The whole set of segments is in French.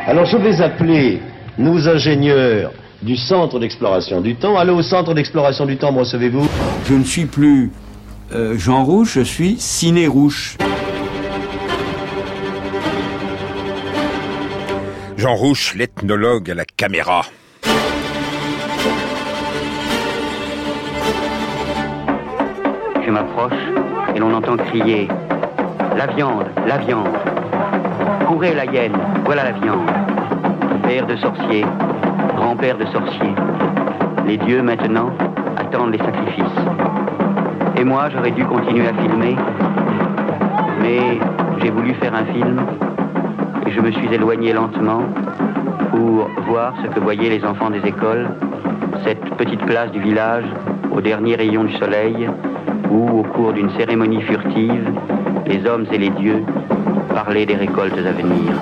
Alors je vais appeler nos ingénieurs du Centre d'Exploration du Temps. Allô, au Centre d'Exploration du Temps, me recevez-vous? Je ne suis plus Jean Rouch, je suis Ciné Rouch. Jean Rouch, l'ethnologue à la caméra. Je m'approche et l'on entend crier « La viande, la viande ! Courez la hyène, voilà la viande ! Père de sorciers, grand-père de sorciers, les dieux maintenant attendent les sacrifices. » Et moi, j'aurais dû continuer à filmer, mais j'ai voulu faire un film et je me suis éloigné lentement pour voir ce que voyaient les enfants des écoles, cette petite place du village au dernier rayon du soleil, où, au cours d'une cérémonie furtive, les hommes et les dieux parlaient des récoltes à venir.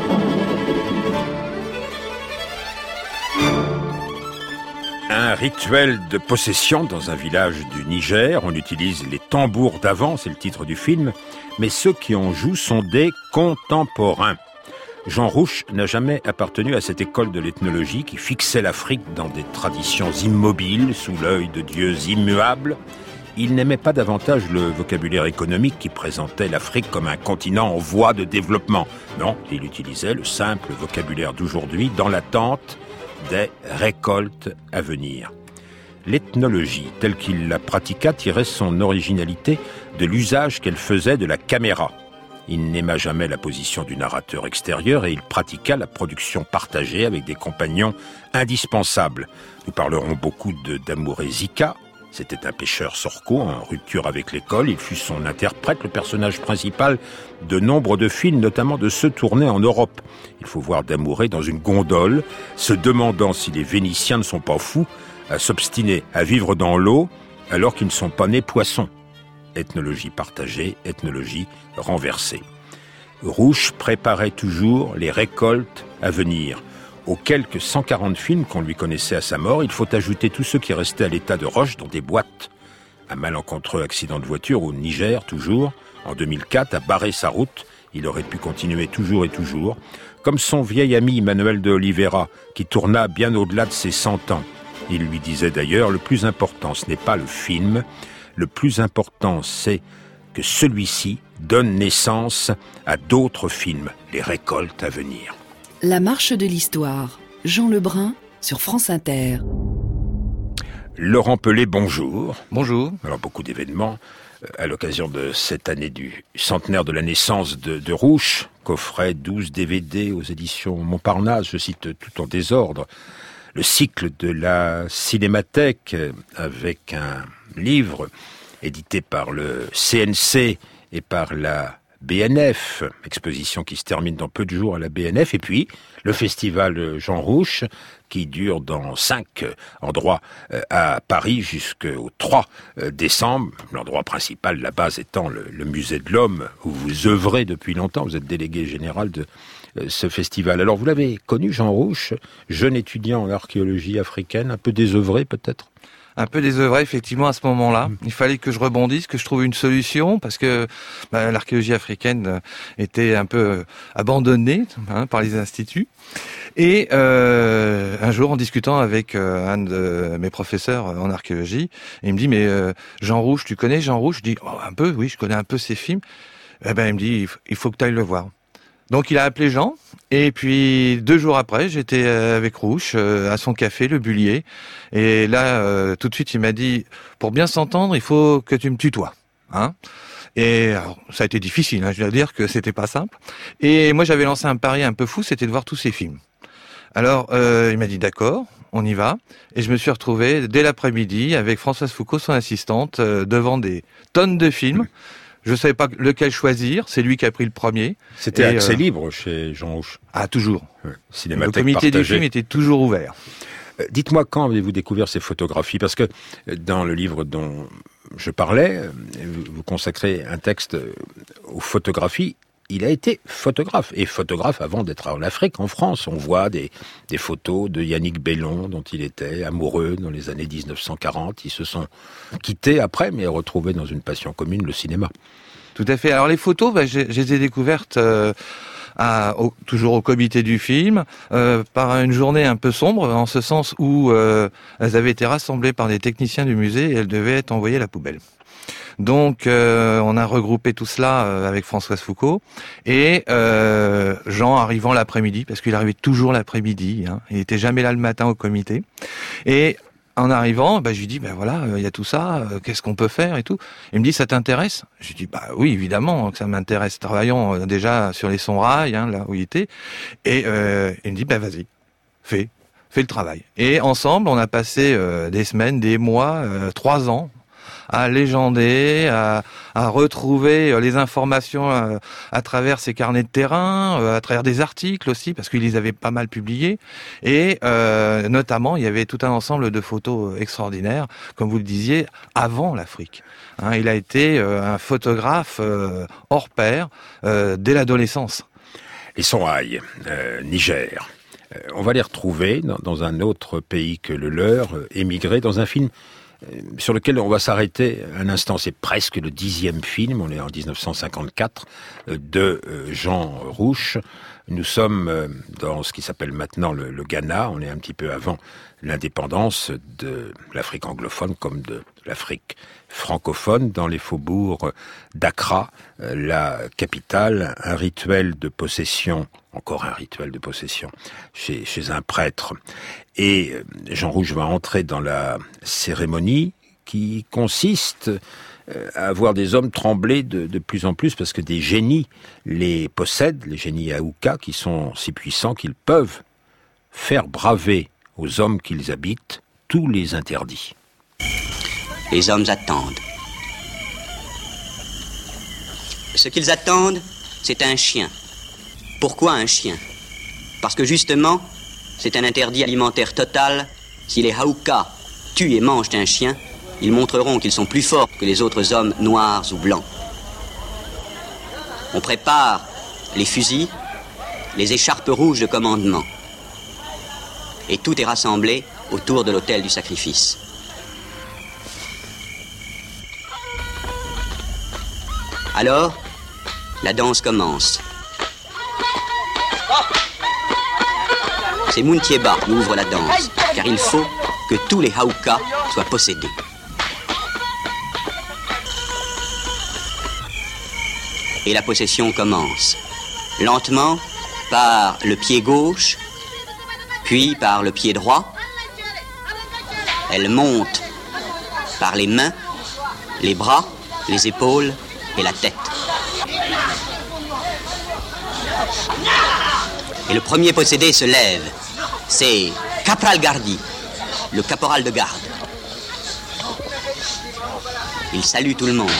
Un rituel de possession dans un village du Niger. On utilise les tambours d'avant, c'est le titre du film, mais ceux qui en jouent sont des contemporains. Jean Rouch n'a jamais appartenu à cette école de l'ethnologie qui fixait l'Afrique dans des traditions immobiles, sous l'œil de dieux immuables. Il n'aimait pas davantage le vocabulaire économique qui présentait l'Afrique comme un continent en voie de développement. Non, il utilisait le simple vocabulaire d'aujourd'hui dans l'attente des récoltes à venir. L'ethnologie, telle qu'il la pratiqua, tirait son originalité de l'usage qu'elle faisait de la caméra. Il n'aima jamais la position du narrateur extérieur et il pratiqua la production partagée avec des compagnons indispensables. Nous parlerons beaucoup d'Amouré Zika. C'était un pêcheur sorco en rupture avec l'école. Il fut son interprète, le personnage principal de nombre de films, notamment de ceux tournés en Europe. Il faut voir Damouré dans une gondole, se demandant si les Vénitiens ne sont pas fous à s'obstiner à vivre dans l'eau alors qu'ils ne sont pas nés poissons. Ethnologie partagée, ethnologie renversée. Rouch préparait toujours les récoltes à venir. Aux quelques 140 films qu'on lui connaissait à sa mort, il faut ajouter tous ceux qui restaient à l'état de roche dans des boîtes. Un malencontreux accident de voiture au Niger, toujours, en 2004, a barré sa route. Il aurait pu continuer toujours et toujours, comme son vieil ami Manuel de Oliveira, qui tourna bien au-delà de ses 100 ans. Il lui disait d'ailleurs, le plus important, ce n'est pas le film, le plus important, c'est que celui-ci donne naissance à d'autres films, les récoltes à venir. La marche de l'histoire, Jean Lebrun sur France Inter. Laurent Pelé, bonjour. Bonjour. Alors beaucoup d'événements à l'occasion de cette année du centenaire de la naissance de Rouch, coffret 12 DVD aux éditions Montparnasse, je cite tout en désordre. Le cycle de la Cinémathèque avec un livre édité par le CNC et par la BNF, exposition qui se termine dans peu de jours à la BNF, et puis le festival Jean Rouch qui dure dans 5 endroits à Paris jusqu'au 3 décembre. L'endroit principal, la base étant le musée de l'Homme où vous œuvrez depuis longtemps, vous êtes délégué général de ce festival. Alors vous l'avez connu, Jean Rouch, jeune étudiant en archéologie africaine, un peu désœuvré peut-être? Un peu désœuvré, effectivement, à ce moment-là. Il fallait que je rebondisse, que je trouve une solution, parce que l'archéologie africaine était un peu abandonnée par les instituts. Et un jour, en discutant avec un de mes professeurs en archéologie, il me dit, mais Jean Rouch, tu connais Jean Rouch? Je dis, oh, un peu, oui, je connais un peu ses films. Eh ben, il me dit, il faut que tu ailles le voir. Donc il a appelé Jean, et puis 2 jours après, j'étais avec Rouch à son café, le Bullier. Et là, tout de suite, il m'a dit, pour bien s'entendre, il faut que tu me tutoies. Hein. Et alors, ça a été difficile, je dois dire que c'était pas simple. Et moi, j'avais lancé un pari un peu fou, c'était de voir tous ses films. Alors, il m'a dit, d'accord, on y va. Et je me suis retrouvé dès l'après-midi avec Françoise Foucault, son assistante, devant des tonnes de films. Je ne savais pas lequel choisir, c'est lui qui a pris le premier. C'était accès libre chez Jean Rouch. Ah, toujours. Ouais. Cinémathèque le comité partagée. du film était toujours ouvert. Dites-moi, quand avez-vous découvert ces photographies? Parce que dans le livre dont je parlais, vous consacrez un texte aux photographies. Il a été photographe, et photographe avant d'être en Afrique, en France. On voit des photos de Yannick Bellon, dont il était amoureux dans les années 1940. Ils se sont quittés après, mais retrouvés dans une passion commune, le cinéma. Tout à fait. Alors les photos, je les ai découvertes toujours au comité du film, par une journée un peu sombre, en ce sens où elles avaient été rassemblées par des techniciens du musée et elles devaient être envoyées à la poubelle. Donc on a regroupé tout cela avec Françoise Foucault et Jean arrivant l'après-midi, parce qu'il arrivait toujours l'après-midi, hein, il était jamais là le matin au comité, et en arrivant, je lui dis, voilà, il y a tout ça, qu'est-ce qu'on peut faire et tout. Il me dit, ça t'intéresse? Je lui dis, oui, évidemment que ça m'intéresse. Travaillons déjà sur les sons rails, hein, là où il était. Et il me dit, vas-y, fais le travail. Et ensemble, on a passé des semaines, des mois, 3 ans, à légender, à retrouver les informations à travers ses carnets de terrain, à travers des articles aussi, parce qu'il les avait pas mal publiés. Et notamment, il y avait tout un ensemble de photos extraordinaires, comme vous le disiez, avant l'Afrique. Hein, il a été un photographe hors pair dès l'adolescence. Les Songhai, Niger. On va les retrouver dans un autre pays que le leur, émigrés dans un film sur lequel on va s'arrêter un instant. C'est presque le 10e film, on est en 1954, de Jean Rouch. Nous sommes dans ce qui s'appelle maintenant le Ghana, on est un petit peu avant l'indépendance de l'Afrique anglophone comme de l'Afrique francophone, dans les faubourgs d'Accra, la capitale, un rituel de possession, encore un rituel de possession, chez un prêtre. Et Jean Rouch va entrer dans la cérémonie qui consiste à voir des hommes trembler de plus en plus parce que des génies les possèdent, les génies Aouka, qui sont si puissants qu'ils peuvent faire braver aux hommes qu'ils habitent tous les interdits. Les hommes attendent. Ce qu'ils attendent, c'est un chien. Pourquoi un chien? Parce que justement, c'est un interdit alimentaire total. Si les Haouka tuent et mangent un chien, ils montreront qu'ils sont plus forts que les autres hommes noirs ou blancs. On prépare les fusils, les écharpes rouges de commandement. Et tout est rassemblé autour de l'autel du sacrifice. Alors, la danse commence. C'est Mountieba qui ouvre la danse, car il faut que tous les Haouka soient possédés. Et la possession commence. Lentement, par le pied gauche, puis par le pied droit. Elle monte par les mains, les bras, les épaules et la tête. Et le premier possédé se lève. C'est Capral Gardi, le caporal de garde. Il salue tout le monde.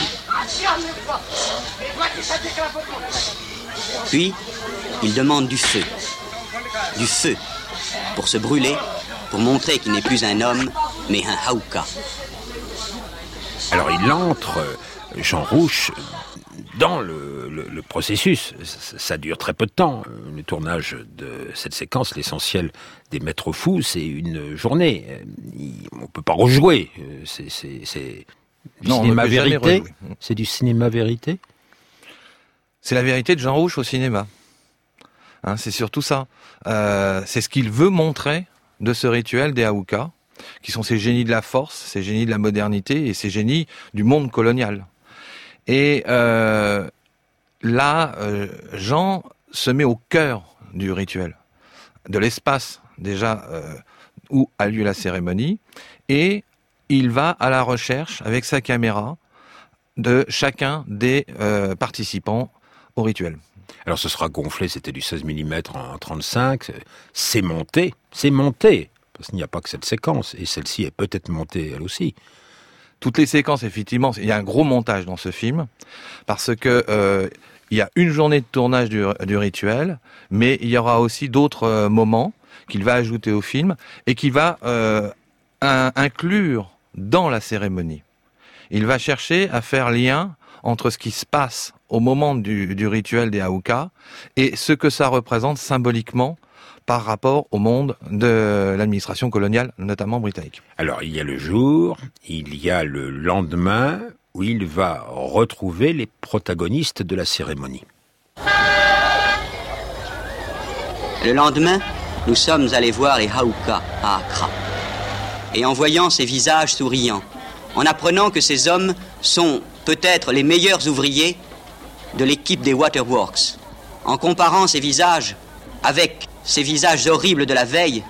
Puis, il demande du feu. Du feu pour se brûler, pour montrer qu'il n'est plus un homme, mais un Haouka. Alors il entre, Jean Rouch, dans le processus. Ça dure très peu de temps. Le tournage de cette séquence, l'essentiel des Maîtres fous, c'est une journée. On peut pas rejouer. C'est du cinéma vérité. C'est du cinéma vérité. C'est la vérité de Jean Rouch au cinéma. Hein, c'est surtout ça. C'est ce qu'il veut montrer de ce rituel des Haouka, qui sont ces génies de la force, ces génies de la modernité et ces génies du monde colonial. Et là, Jean se met au cœur du rituel, de l'espace déjà où a lieu la cérémonie, et il va à la recherche avec sa caméra de chacun des participants au rituel. Alors ce sera gonflé, c'était du 16 mm en 35, c'est monté, parce qu'il n'y a pas que cette séquence, et celle-ci est peut-être montée elle aussi. Toutes les séquences, effectivement, il y a un gros montage dans ce film, parce que il y a une journée de tournage du rituel, mais il y aura aussi d'autres moments qu'il va ajouter au film, et qu'il va inclure dans la cérémonie. Il va chercher à faire lien entre ce qui se passe au moment du rituel des Haouka et ce que ça représente symboliquement par rapport au monde de l'administration coloniale, notamment britannique. Alors, il y a le jour, il y a le lendemain, où il va retrouver les protagonistes de la cérémonie. Le lendemain, nous sommes allés voir les Haouka à Accra. Et en voyant ces visages souriants, en apprenant que ces hommes sont peut-être les meilleurs ouvriers de l'équipe des Waterworks, en comparant ces visages avec ces visages horribles de la veille,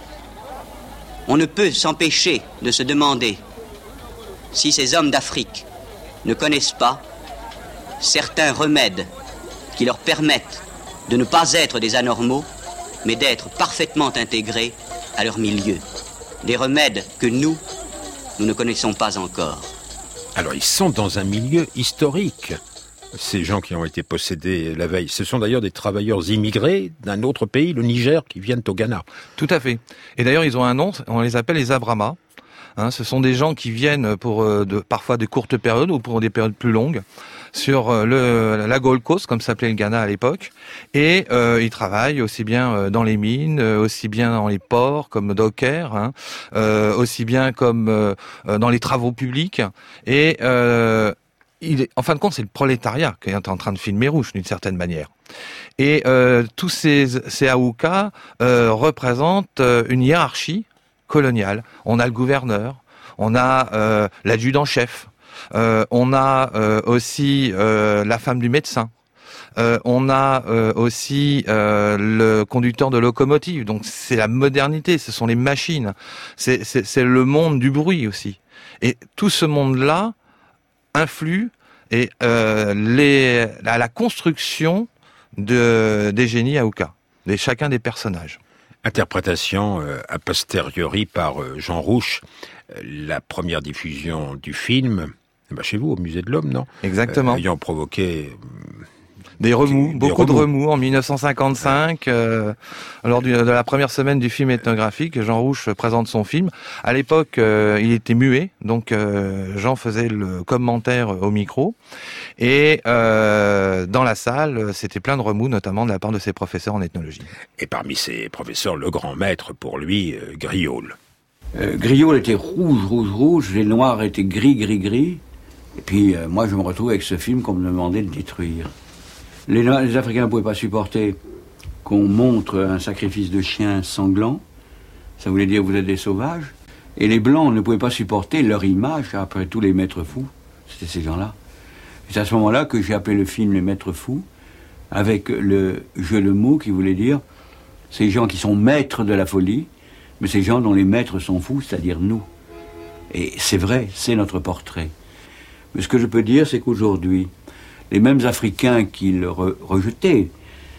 on ne peut s'empêcher de se demander si ces hommes d'Afrique ne connaissent pas certains remèdes qui leur permettent de ne pas être des anormaux, mais d'être parfaitement intégrés à leur milieu. Des remèdes que nous ne connaissons pas encore. Alors, ils sont dans un milieu historique, ces gens qui ont été possédés la veille. Ce sont d'ailleurs des travailleurs immigrés d'un autre pays, le Niger, qui viennent au Ghana. Tout à fait. Et d'ailleurs, ils ont un nom, on les appelle les Abrama. Ce sont des gens qui viennent pour parfois de courtes périodes ou pour des périodes plus longues sur la Gold Coast, comme s'appelait le Ghana à l'époque. Et ils travaillent aussi bien dans les mines, aussi bien dans les ports comme docker, aussi bien comme dans les travaux publics. Et en fin de compte, c'est le prolétariat qui est en train de filmer Rouge, d'une certaine manière. Et tous ces Haouka représentent une hiérarchie coloniale. On a le gouverneur, on a l'adjudant-chef, on a aussi la femme du médecin, on a aussi le conducteur de locomotive. Donc c'est la modernité, ce sont les machines, c'est le monde du bruit aussi. Et tout ce monde-là influe et à la construction des génies Haouka, chacun des personnages. Interprétation a posteriori par Jean Rouch, la première diffusion du film, chez vous, au Musée de l'Homme, non ? Exactement. Ayant provoqué... Des remous, beaucoup de remous en 1955, lors de la première semaine du film ethnographique. Jean Rouch présente son film. À l'époque, il était muet, donc Jean faisait le commentaire au micro. Et dans la salle, c'était plein de remous, notamment de la part de ses professeurs en ethnologie. Et parmi ses professeurs, le grand maître pour lui, Griaule. Griaule était rouge, les noirs étaient gris. Et puis moi, je me retrouve avec ce film qu'on me demandait de détruire. Les Africains ne pouvaient pas supporter qu'on montre un sacrifice de chien sanglant. Ça voulait dire vous êtes des sauvages. Et les Blancs ne pouvaient pas supporter leur image, après tous les maîtres fous. C'était ces gens-là. C'est à ce moment-là que j'ai appelé le film Les Maîtres Fous, avec le jeu de mots qui voulait dire ces gens qui sont maîtres de la folie, mais ces gens dont les maîtres sont fous, c'est-à-dire nous. Et c'est vrai, c'est notre portrait. Mais ce que je peux dire, c'est qu'aujourd'hui, les mêmes Africains qui le rejetaient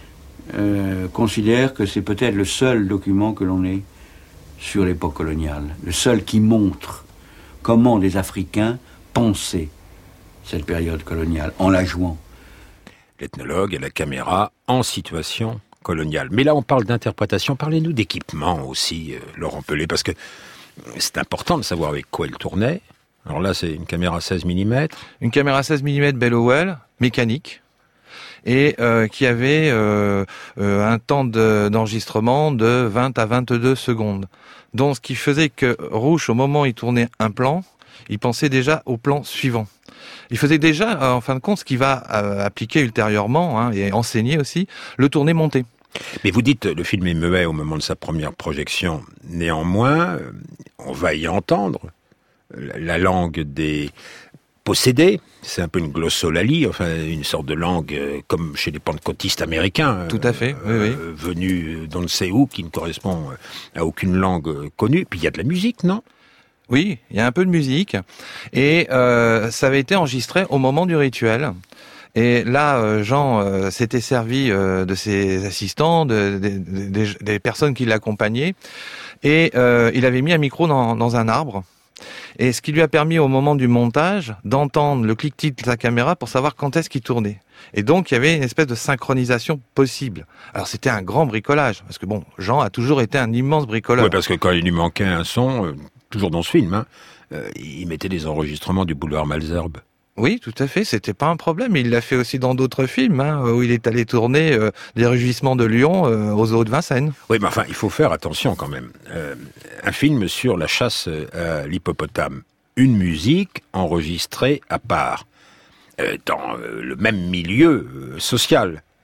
considèrent que c'est peut-être le seul document que l'on ait sur l'époque coloniale, le seul qui montre comment des Africains pensaient cette période coloniale, en la jouant. L'ethnologue et la caméra en situation coloniale. Mais là, on parle d'interprétation. Parlez-nous d'équipement aussi, Laurent Pelé, parce que c'est important de savoir avec quoi il tournait. Alors là, c'est une caméra 16 mm. Une caméra 16 mm Bellowell, mécanique, et qui avait un temps d'enregistrement de 20 à 22 secondes. Donc, ce qui faisait que Rouch, au moment où il tournait un plan, il pensait déjà au plan suivant. Il faisait déjà, en fin de compte, ce qu'il va appliquer ultérieurement, et enseigner aussi, le tourner-monter. Mais vous dites, le film est muet au moment de sa première projection. Néanmoins, on va y entendre la langue des possédés. C'est un peu une glossolalie, enfin une sorte de langue comme chez les pentecôtistes américains. Tout à fait, oui. Venus d'on ne sait où, qui ne correspond à aucune langue connue. Puis il y a de la musique, non ? Oui, il y a un peu de musique. Et ça avait été enregistré au moment du rituel. Et là, Jean s'était servi de ses assistants, des personnes qui l'accompagnaient. Et il avait mis un micro dans un arbre. Et ce qui lui a permis au moment du montage d'entendre le clic-clic de sa caméra pour savoir quand est-ce qu'il tournait. Et donc il y avait une espèce de synchronisation possible. Alors c'était un grand bricolage, parce que bon, Jean a toujours été un immense bricoleur. Oui, parce que quand il lui manquait un son, toujours dans ce film, il mettait des enregistrements du boulevard Malesherbes. Oui, tout à fait, c'était pas un problème. Il l'a fait aussi dans d'autres films, où il est allé tourner Les Rugissements de Lyon aux eaux de Vincennes. Oui, mais enfin, il faut faire attention quand même. Un film sur la chasse à l'hippopotame. Une musique enregistrée à part, dans le même milieu social.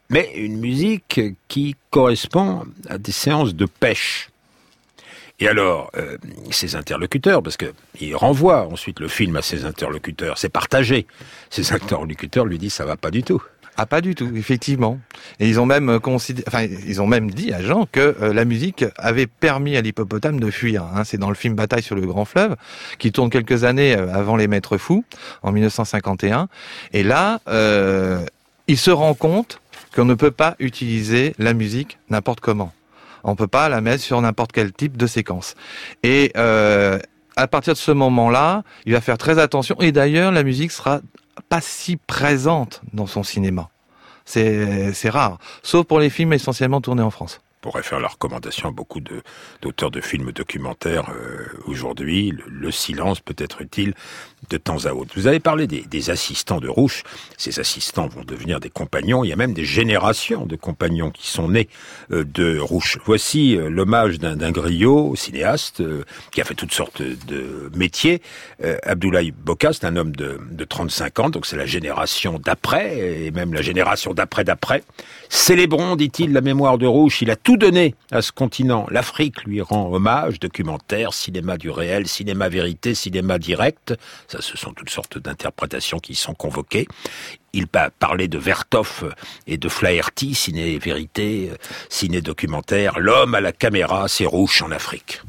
mais une musique qui correspond à des séances de pêche. Et alors, ses interlocuteurs, parce qu'il renvoie ensuite le film à ses interlocuteurs, c'est partagé. Ses interlocuteurs lui disent ça va pas du tout. Ah, pas du tout, effectivement. Et ils ont même ils ont même dit à Jean que la musique avait permis à l'hippopotame de fuir. Hein. C'est dans le film Bataille sur le Grand Fleuve, qui tourne quelques années avant Les Maîtres Fous, en 1951. Et là, il se rend compte qu'on ne peut pas utiliser la musique n'importe comment. On peut pas la mettre sur n'importe quel type de séquence. Et à partir de ce moment-là, il va faire très attention. Et d'ailleurs, la musique sera pas si présente dans son cinéma. C'est rare. Sauf pour les films essentiellement tournés en France. On pourrait faire la recommandation à beaucoup d'auteurs de films documentaires aujourd'hui. Le silence peut être utile de temps à autre. Vous avez parlé des assistants de Rouch. Ces assistants vont devenir des compagnons. Il y a même des générations de compagnons qui sont nés de Rouch. Voici l'hommage d'un griot, cinéaste, qui a fait toutes sortes de métiers. Abdoulaye Boka, c'est un homme de 35 ans, donc c'est la génération d'après, et même la génération d'après. Célébrons, dit-il, la mémoire de Rouch. Il a tout donné à ce continent. L'Afrique lui rend hommage, documentaire, cinéma du réel, cinéma vérité, cinéma direct. Ça, ce sont toutes sortes d'interprétations qui sont convoquées. Il va parler de Vertov et de Flaherty, ciné-vérité, ciné-documentaire. L'homme à la caméra, c'est Rouch en Afrique.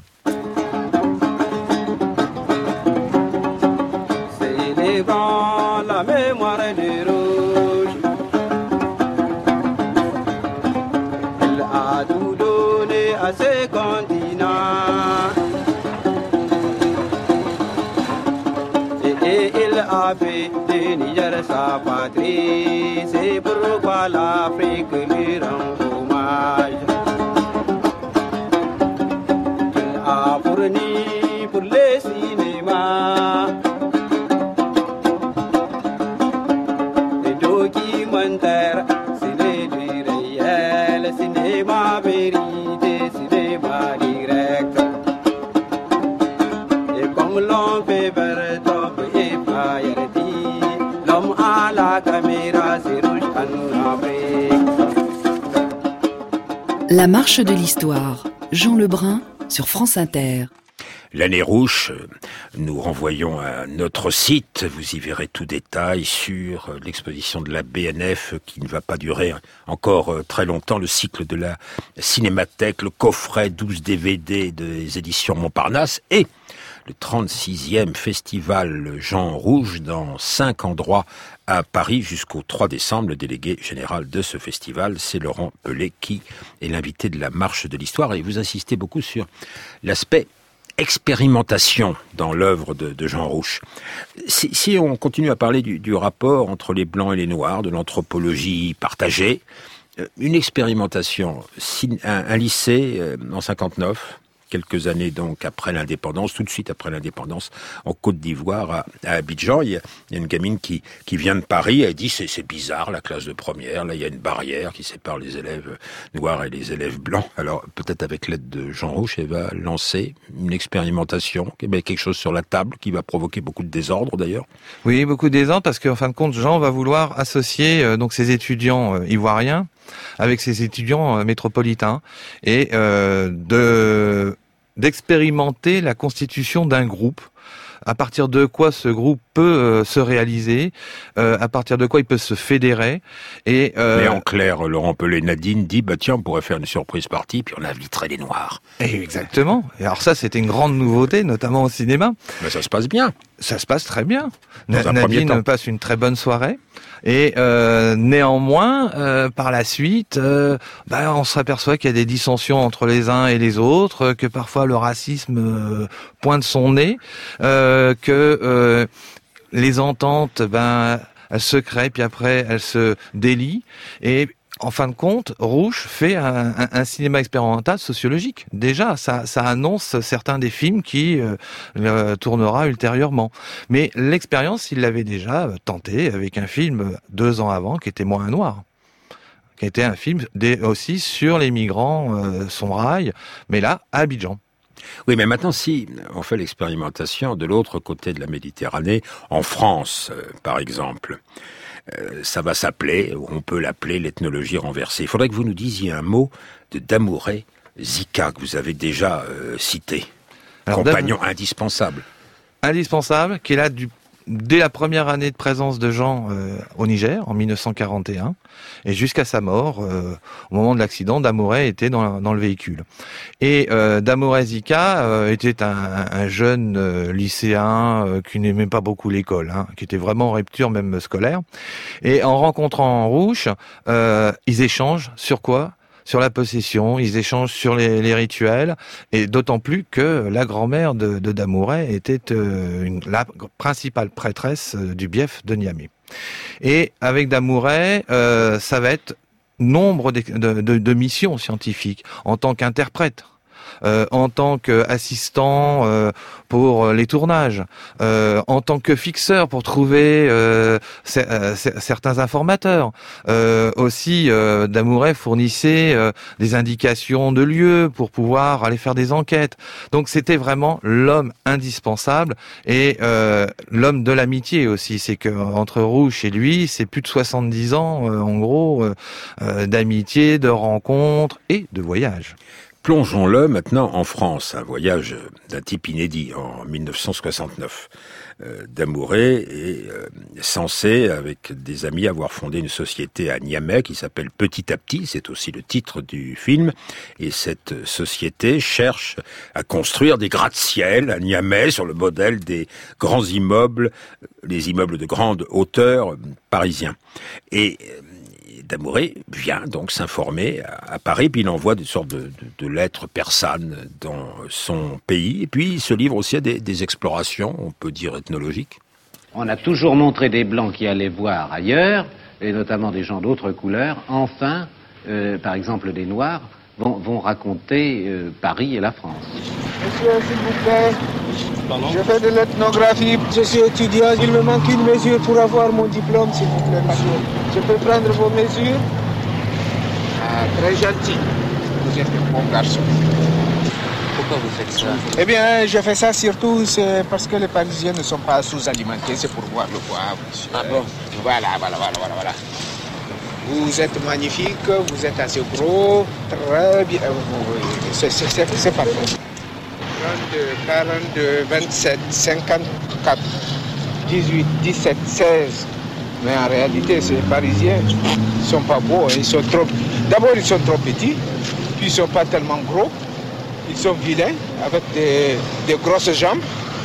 Célébrons la mémoire de Rouch. Il a tout donné à ce continent. Et il a fait de Niger sa patrie. C'est pourquoi l'Afrique lui rend hommage. Il a fourni pour le cinéma des documentaires, c'est du réel, cinéma vérité, cinéma direct. Et comme l'on fait Vertov et Flaherty, l'homme à la caméra, c'est Rouch en Afrique. La marche de l'histoire. Jean Lebrun sur France Inter. L'année Rouch, nous renvoyons à notre site, vous y verrez tout détail sur l'exposition de la BNF qui ne va pas durer encore très longtemps, le cycle de la Cinémathèque, le coffret 12 DVD des éditions Montparnasse et le 36e festival Jean Rouch dans 5 endroits à Paris jusqu'au 3 décembre. Le délégué général de ce festival, c'est Laurent Pelé qui est l'invité de la marche de l'histoire et vous insistez beaucoup sur l'aspect expérimentation dans l'œuvre de Jean Rouch. Si on continue à parler du rapport entre les Blancs et les Noirs, de l'anthropologie partagée, une expérimentation, un lycée en 59, quelques années donc après l'indépendance, tout de suite après l'indépendance, en Côte d'Ivoire, à Abidjan, il y a une gamine qui vient de Paris, elle dit c'est bizarre la classe de première, là il y a une barrière qui sépare les élèves noirs et les élèves blancs. Alors peut-être avec l'aide de Jean Rouch, elle va lancer une expérimentation, quelque chose sur la table qui va provoquer beaucoup de désordre d'ailleurs. Oui, beaucoup de désordre parce qu'en fin de compte, Jean va vouloir associer donc ses étudiants ivoiriens avec ses étudiants métropolitains et d'expérimenter la constitution d'un groupe. À partir de quoi ce groupe peut se réaliser, à partir de quoi il peut se fédérer. Et mais en clair, Laurent Pelé, Nadine dit tiens, on pourrait faire une surprise partie, puis on inviterait les Noirs. Et exactement. Et alors ça, c'était une grande nouveauté, notamment au cinéma. Mais ça se passe bien. Ça se passe très bien. Nadine passe une très bonne soirée. Et néanmoins, par la suite, on s'aperçoit qu'il y a des dissensions entre les uns et les autres, que parfois le racisme pointe son nez, que les ententes, elles se créent, puis après elles se délient. Et en fin de compte, Rouch fait un cinéma expérimental sociologique. Déjà, ça annonce certains des films qui tournera ultérieurement. Mais l'expérience, il l'avait déjà tenté avec un film 2 ans avant qui était Moins un noir, qui était un film aussi sur les migrants, son rail, mais là, à Abidjan. Oui, mais maintenant, si on fait l'expérimentation de l'autre côté de la Méditerranée, en France, par exemple, Ça va s'appeler, ou on peut l'appeler l'ethnologie renversée. Il faudrait que vous nous disiez un mot de Damouret Zika, que vous avez déjà cité. Alors, compagnon indispensable. Indispensable, qui est là dès la première année de présence de Jean au Niger, en 1941, et jusqu'à sa mort, au moment de l'accident, Damouret était dans le véhicule. Et Damouret Zika était un jeune lycéen qui n'aimait pas beaucoup l'école, qui était vraiment en rupture même scolaire. Et en rencontrant Rouche, ils échangent sur quoi ? Sur la possession, ils échangent sur les rituels, et d'autant plus que la grand-mère de Damouret était la principale prêtresse du bief de Niamey. Et avec Damouret, ça va être nombre de missions scientifiques en tant qu'interprète. En tant qu'assistant pour les tournages, en tant que fixeur pour trouver certains informateurs. Aussi, Damouret fournissait des indications de lieux pour pouvoir aller faire des enquêtes. Donc c'était vraiment l'homme indispensable et l'homme de l'amitié aussi. C'est que entre Rouche et lui, c'est plus de 70 ans, en gros, d'amitié, de rencontres et de voyages. Plongeons-le maintenant en France, un voyage d'un type inédit en 1969. Damouret est censé, avec des amis, avoir fondé une société à Niamey qui s'appelle Petit à Petit, c'est aussi le titre du film, et cette société cherche à construire des gratte-ciel à Niamey sur le modèle des grands immeubles, les immeubles de grande hauteur parisiens. Et Damouret vient donc s'informer à Paris, puis il envoie des sortes de lettres persanes dans son pays, et puis il se livre aussi à des explorations, on peut dire ethnologiques. On a toujours montré des Blancs qui allaient voir ailleurs, et notamment des gens d'autres couleurs. Enfin, par exemple des Noirs, vont raconter Paris et la France. Monsieur, s'il vous plaît, je fais de l'ethnographie, je suis étudiant, il me manque une mesure pour avoir mon diplôme, s'il vous plaît, monsieur. Je peux prendre vos mesures? Très gentil, vous êtes un bon garçon. Pourquoi vous faites ça? Eh bien, je fais ça surtout c'est parce que les Parisiens ne sont pas sous-alimentés, c'est pour voir le poids, monsieur. Ah bon? Voilà. Vous êtes magnifique, vous êtes assez gros, très bien, c'est parfait. 32, 42, 27, 54, 18, 17, 16. Mais en réalité, ces Parisiens ne sont pas beaux, ils sont trop... D'abord, ils sont trop petits, puis ils ne sont pas tellement gros. Ils sont vilains, avec des grosses jambes.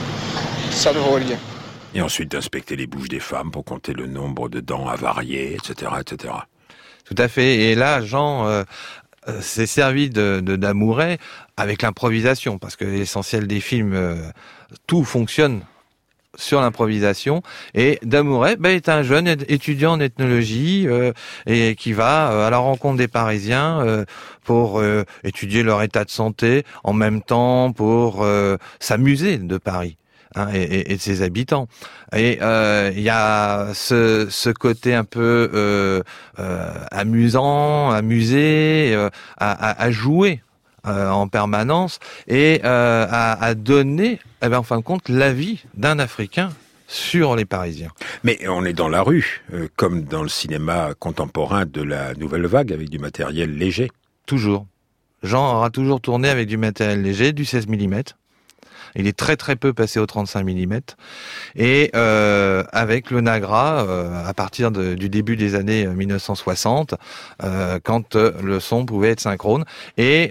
Ça ne vaut rien. Et ensuite d'inspecter les bouches des femmes pour compter le nombre de dents avariées, etc., etc. Tout à fait. Et là, Jean s'est servi de Damouret avec l'improvisation, parce que l'essentiel des films, tout fonctionne sur l'improvisation. Et Damouret est un jeune étudiant en ethnologie et qui va à la rencontre des Parisiens pour étudier leur état de santé, en même temps pour s'amuser de Paris. Et de ses habitants. Et il y a ce côté un peu amusant, amusé, à jouer en permanence et à donner, en fin de compte, l'avis d'un Africain sur les Parisiens. Mais on est dans la rue, comme dans le cinéma contemporain de la nouvelle vague, avec du matériel léger. Toujours. Jean aura toujours tourné avec du matériel léger, du 16 mm. Il est très très peu passé au 35 mm. Et avec le Nagra, à partir du début des années 1960, quand le son pouvait être synchrone. Et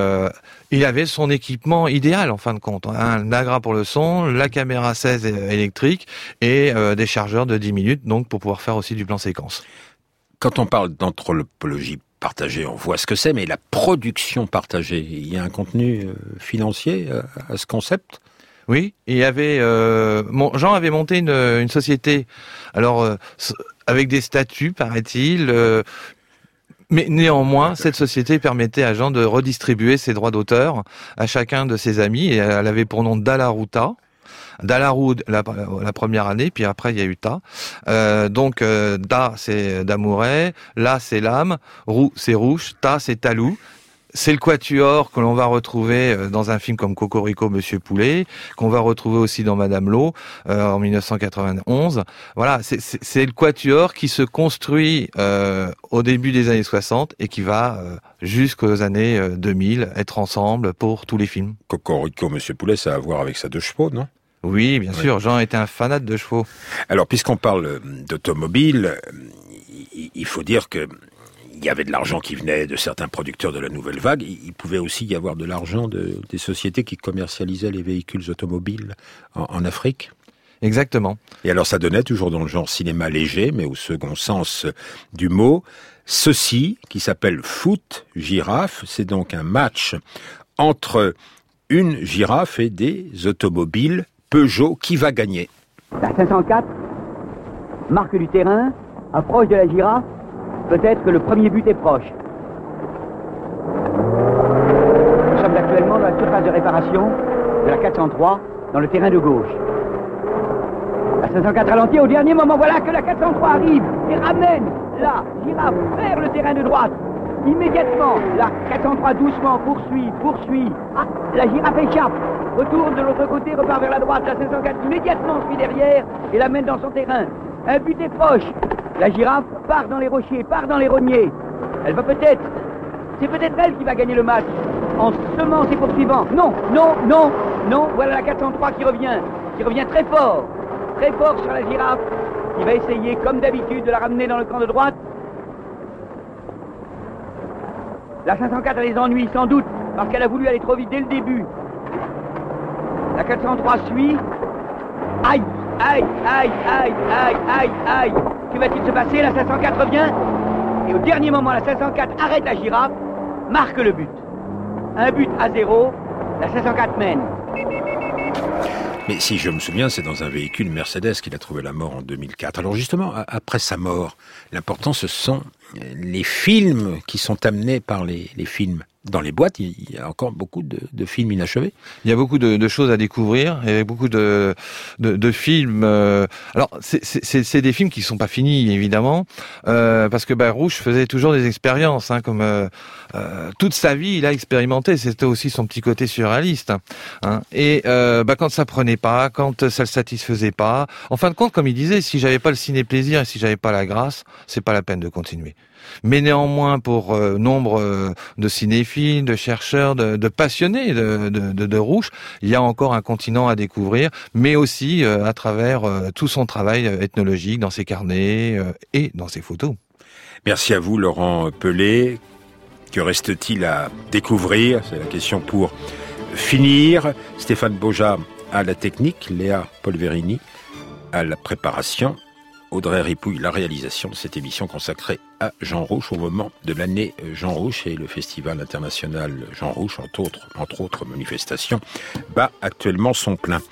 il avait son équipement idéal en fin de compte. Un Nagra pour le son, la caméra 16 électrique et des chargeurs de 10 minutes, donc pour pouvoir faire aussi du plan séquence. Quand on parle d'anthropologie partagée, on voit ce que c'est, mais la production partagée, il y a un contenu financier à ce concept? Oui, il y avait Jean avait monté une société, alors avec des statuts, paraît-il, mais néanmoins, cette société permettait à Jean de redistribuer ses droits d'auteur à chacun de ses amis, et elle avait pour nom Dalaruta. Dalarou la première année, puis après il y a eu Ta. Donc Da c'est Damouret, La c'est Lame, Rou c'est Rouche, Ta c'est Talou. c'est le quatuor que l'on va retrouver dans un film comme Cocorico, Monsieur Poulet, qu'on va retrouver aussi dans Madame Lowe en 1991. Voilà, c'est le quatuor qui se construit au début des années 60 et qui va jusqu'aux années 2000 être ensemble pour tous les films. Cocorico, Monsieur Poulet, ça a à voir avec sa 2 chevaux, non? Oui, bien sûr. Jean était un fanat de chevaux. Alors, puisqu'on parle d'automobile, il faut dire que il y avait de l'argent qui venait de certains producteurs de la nouvelle vague. Il pouvait aussi y avoir de l'argent des sociétés qui commercialisaient les véhicules automobiles en Afrique. Exactement. Et alors ça donnait, toujours dans le genre cinéma léger, mais au second sens du mot, ceci qui s'appelle Foot Girafe. C'est donc un match entre une girafe et des automobiles Peugeot. Qui va gagner? La 504, marque du terrain, approche de la girafe. Peut-être que le premier but est proche. Nous sommes actuellement dans la surface de réparation de la 403, dans le terrain de gauche. La 504 ralentit au dernier moment. Voilà que la 403 arrive et ramène la girafe vers le terrain de droite. Immédiatement, la 403 doucement poursuit. Ah, la girafe échappe. Retourne de l'autre côté, repart vers la droite. La 504 immédiatement suit derrière et la mène dans son terrain. Un but est proche. La girafe part dans les rochers, part dans les rogniers. Elle va peut-être... C'est peut-être elle qui va gagner le match. En semant ses poursuivants. Non. Voilà la 403 qui revient très fort sur la girafe. Il va essayer, comme d'habitude, de la ramener dans le camp de droite. La 504 a les ennuis, sans doute, parce qu'elle a voulu aller trop vite dès le début. La 403 suit. Aïe. Que va-t-il se passer? La 504 revient. Et au dernier moment, la 504 arrête la girafe, marque le but. 1-0. La 504 mène. Mais si je me souviens, c'est dans un véhicule Mercedes qu'il a trouvé la mort en 2004. Alors justement, après sa mort, l'important, ce sont les films qui sont amenés par les films. Dans les boîtes, il y a encore beaucoup de films inachevés. Il y a beaucoup de choses à découvrir. Il y a beaucoup de films. Alors, c'est des films qui sont pas finis, évidemment, parce que Rouge faisait toujours des expériences, comme toute sa vie, il a expérimenté. C'était aussi son petit côté surréaliste. Et quand ça prenait pas, quand ça le satisfaisait pas, en fin de compte, comme il disait, si j'avais pas le ciné-plaisir et si j'avais pas la grâce, c'est pas la peine de continuer. Mais néanmoins, pour nombre de cinéphiles, de chercheurs, de passionnés de Rouge, il y a encore un continent à découvrir, mais aussi à travers tout son travail ethnologique dans ses carnets et dans ses photos. Merci à vous, Laurent Pelé. Que reste-t-il à découvrir? C'est la question pour finir. Stéphane Bauja à la technique, Léa Polverini à la préparation, Audrey Ripouille, la réalisation de cette émission consacrée à Jean Rouch au moment de l'année Jean Rouch, et le Festival international Jean Rouch, entre autres manifestations, bat actuellement son plein.